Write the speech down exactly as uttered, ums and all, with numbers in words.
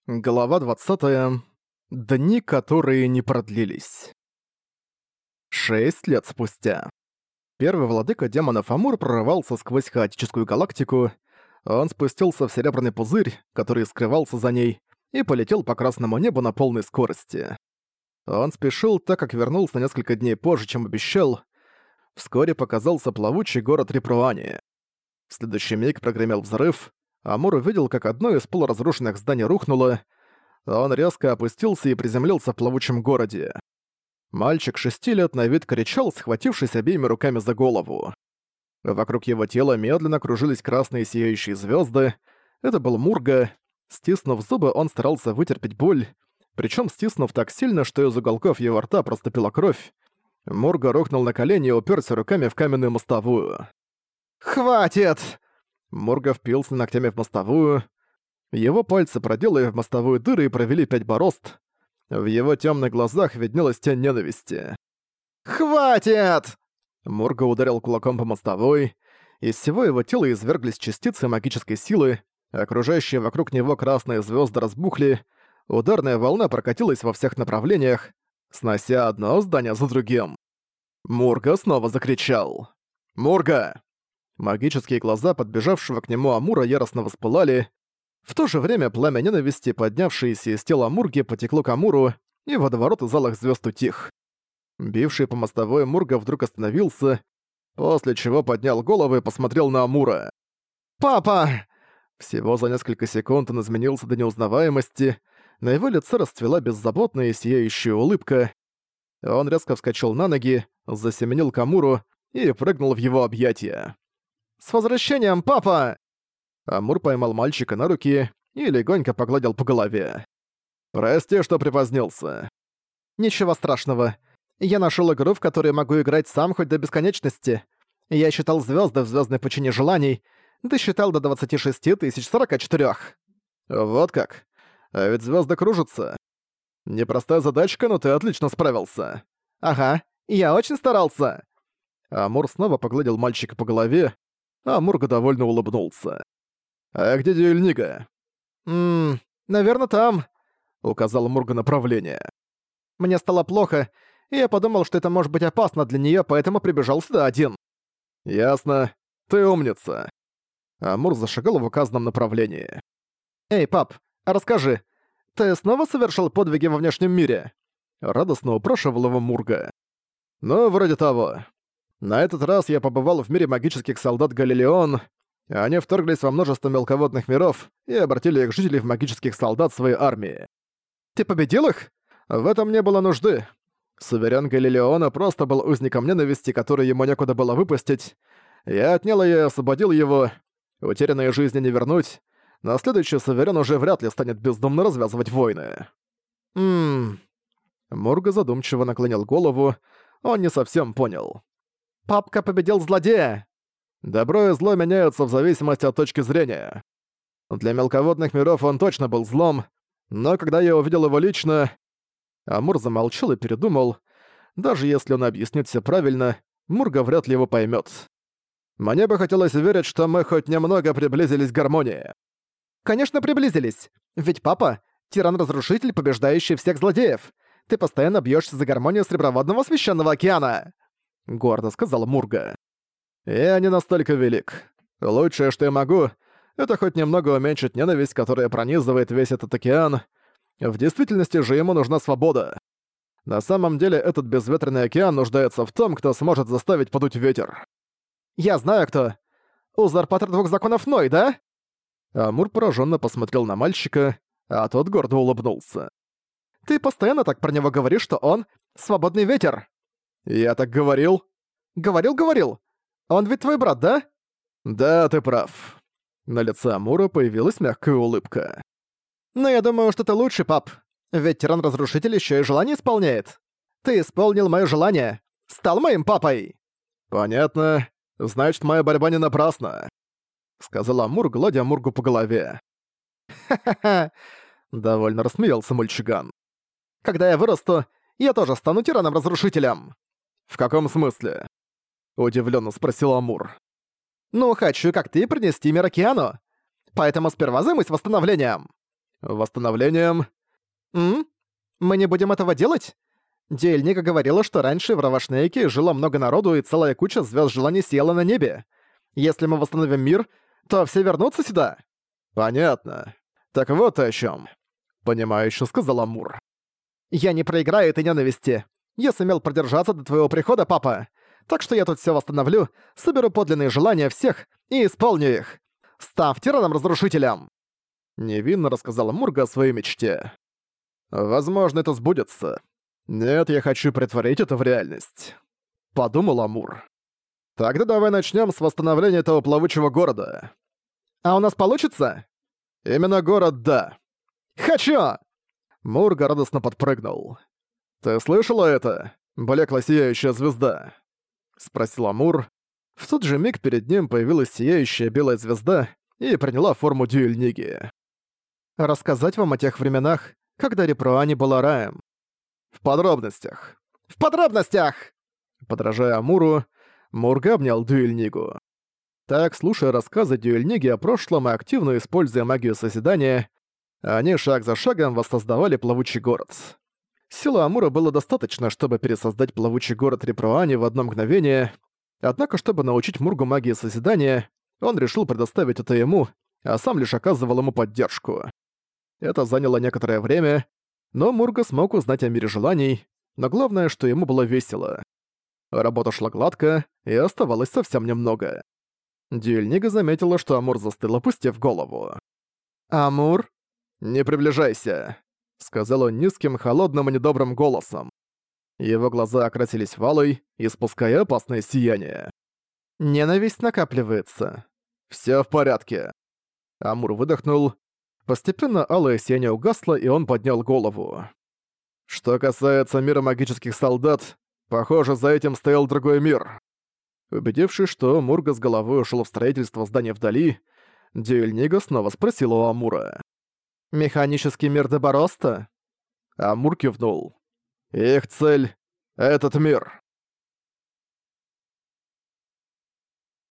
Глава двадцатая. Дни, которые не продлились. Шесть лет спустя. Первый владыка демонов Амур прорывался сквозь хаотическую галактику. Он спустился в серебряный пузырь, который скрывался за ней, и полетел по красному небу на полной скорости. Он спешил, так как вернулся несколько дней позже, чем обещал. Вскоре показался плавучий город Репруани. В следующий миг прогремел взрыв. Амур увидел, как одно из полуразрушенных зданий рухнуло. Он резко опустился и приземлился в плавучем городе. Мальчик шести лет на вид кричал, схватившись обеими руками за голову. Вокруг его тела медленно кружились красные сияющие звезды. Это был Мурга. Стиснув зубы, он старался вытерпеть боль, причем стиснув так сильно, что из уголков его рта проступила кровь. Мурга рухнул на колени и уперся руками в каменную мостовую. «Хватит!» Мурга впился ногтями в мостовую. Его пальцы проделали в мостовую дыры и провели пять борозд. В его темных глазах виднелась тень ненависти. «Хватит!» Мурга ударил кулаком по мостовой. Из всего его тела изверглись частицы магической силы. Окружающие вокруг него красные звезды разбухли. Ударная волна прокатилась во всех направлениях, снося одно здание за другим. Мурга снова закричал. «Мурга!» Магические глаза подбежавшего к нему Амура яростно воспылали. В то же время пламя ненависти, поднявшееся из тела Мурги, потекло к Амуру, и водоворот из алых звезд утих. Бивший по мостовой Мурга вдруг остановился, после чего поднял голову и посмотрел на Амура. «Папа!» Всего за несколько секунд он изменился до неузнаваемости, на его лице расцвела беззаботная и сияющая улыбка. Он резко вскочил на ноги, засеменил к Амуру и прыгнул в его объятия. «С возвращением, папа!» Амур поймал мальчика на руки и легонько погладил по голове. «Прости, что припозднился». «Ничего страшного. Я нашёл игру, в которой могу играть сам хоть до бесконечности. Я считал звёзды в звёздной пучине желаний, досчитал до двадцати шести тысяч сорока четырёх». «Вот как? А ведь звёзды кружатся. Непростая задачка, но ты отлично справился». «Ага, я очень старался». Амур снова погладил мальчика по голове, а Мурга довольно улыбнулся. «А где Дюэльнига?» «Ммм, наверное, там», — указал Мурга направление. «Мне стало плохо, и я подумал, что это может быть опасно для неё, поэтому прибежал сюда один». «Ясно. Ты умница». Амур зашагал в указанном направлении. «Эй, пап, а расскажи, ты снова совершил подвиги во внешнем мире?» Радостно упрашивал его Мурга. «Ну, вроде того. На этот раз я побывал в мире магических солдат Галилеон. Они вторглись во множество мелководных миров и обратили их жителей в магических солдат своей армии. Ты победил их? В этом не было нужды. Суверен Галилеона просто был узником ненависти, который ему некуда было выпустить. Я отнял её и освободил его. Утерянные жизни не вернуть, но следующий суверен уже вряд ли станет бездумно развязывать войны. Ммм... Мурга задумчиво наклонил голову, он не совсем понял. «Папка победил злодея!» Добро и зло меняются в зависимости от точки зрения. Для мелководных миров он точно был злом, но когда я увидел его лично... Амур замолчал и передумал. Даже если он объяснит все правильно, Мурга вряд ли его поймет. Мне бы хотелось верить, что мы хоть немного приблизились к гармонии. Конечно, приблизились. Ведь папа — тиран-разрушитель, побеждающий всех злодеев. Ты постоянно бьешься за гармонию Среброводного священного океана. Гордо сказал Мурга. «Я не настолько велик. Лучшее, что я могу, это хоть немного уменьшить ненависть, которая пронизывает весь этот океан. В действительности же ему нужна свобода. На самом деле этот безветренный океан нуждается в том, кто сможет заставить подуть ветер». «Я знаю кто. Узурпатор двух законов Ной, да?» Амур пораженно посмотрел на мальчика, а тот гордо улыбнулся. «Ты постоянно так про него говоришь, что он — свободный ветер». «Я так говорил?» «Говорил-говорил. Он ведь твой брат, да?» «Да, ты прав». На лице Амура появилась мягкая улыбка. «Но я думаю, что ты лучше, пап. Ведь тиран-разрушитель ещё и желание исполняет. Ты исполнил моё желание. Стал моим папой!» «Понятно. Значит, моя борьба не напрасна», — сказал Амур, гладя Мургу по голове. «Ха-ха-ха!» — довольно рассмеялся мальчуган. «Когда я вырасту, я тоже стану тираном-разрушителем». «В каком смысле?» — удивлённо спросил Амур. «Ну, хочу, как ты, принести мир океану. Поэтому сперва займусь восстановлением». Восстановлением. М? Мы не будем этого делать? Диэльника говорила, что раньше в Равашнейке жило много народу и целая куча звезд желаний сияла на небе. Если мы восстановим мир, то все вернутся сюда. Понятно. Так вот о чем. Понимающе сказал Амур. Я не проиграю этой ненависти. Я сумел продержаться до твоего прихода, папа. Так что я тут все восстановлю, соберу подлинные желания всех и исполню их. Став тираном-разрушителем. Невинно рассказала Мурга о своей мечте. Возможно, это сбудется. Нет, я хочу притворить это в реальность. Подумал Амур. Тогда давай начнем с восстановления этого плавучего города. А у нас получится? Именно город, да. Хочу! Мурга радостно подпрыгнул. «Ты слышала это? Блекла сияющая звезда?» — спросил Амур. В тот же миг перед ним появилась сияющая белая звезда и приняла форму Дюэльниги. Рассказать вам о тех временах, когда Репруани была раем. В подробностях. В подробностях! Подражая Амуру, Мурга обнял Дюэльнигу. Так, слушая рассказы Дюэльниги о прошлом и активно используя магию созидания, они шаг за шагом воссоздавали плавучий город. Силы Амура было достаточно, чтобы пересоздать плавучий город Репруани в одно мгновение, однако, чтобы научить Мургу магии созидания, он решил предоставить это ему, а сам лишь оказывал ему поддержку. Это заняло некоторое время, но Мурга смог узнать о мире желаний, но главное, что ему было весело. Работа шла гладко, и оставалось совсем немного. Дюэльнига заметила, что Амур застыл, опустив голову. «Амур?» «Не приближайся», — сказал он низким, холодным и недобрым голосом. Его глаза окрасились валой, испуская опасное сияние. «Ненависть накапливается». «Всё в порядке». Амур выдохнул. Постепенно алое сияние угасло, и он поднял голову. «Что касается мира магических солдат, похоже, за этим стоял другой мир». Убедившись, что Мурга с головой ушел в строительство здания вдали, Дюэльнига снова спросила у Амура. «Механический мир Дебороста?» Амур кивнул. «Их цель — этот мир».